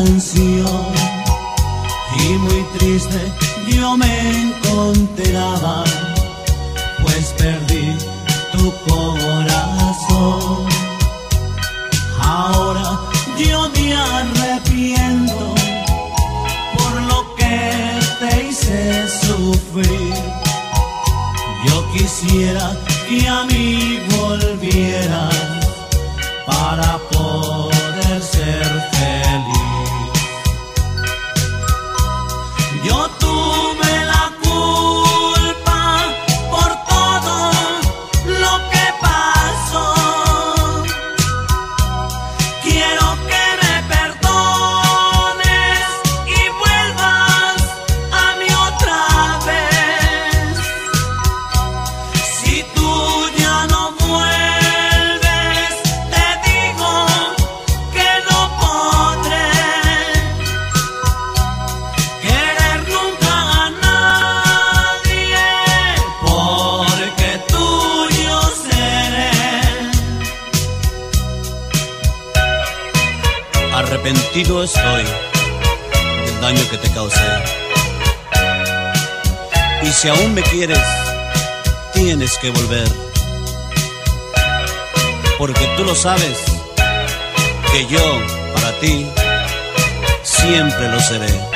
canción y muy triste yo me encontraba, pues perdí tu corazón. Ahora yo me arrepiento por lo que te hice sufrir. Yo quisiera que a mí volvieras para poder ser feliz. Yo tuve la culpa por todo lo que pasó. Quiero que me perdones y vuelvas a mí otra vez. Si tú ya no vuelves, te digo que no podré querer nunca a nadie, porque tuyo seré. Arrepentido estoy del daño que te causé. Y si aún me quieres, tienes que volver, porque tú lo sabes que yo para ti siempre lo seré.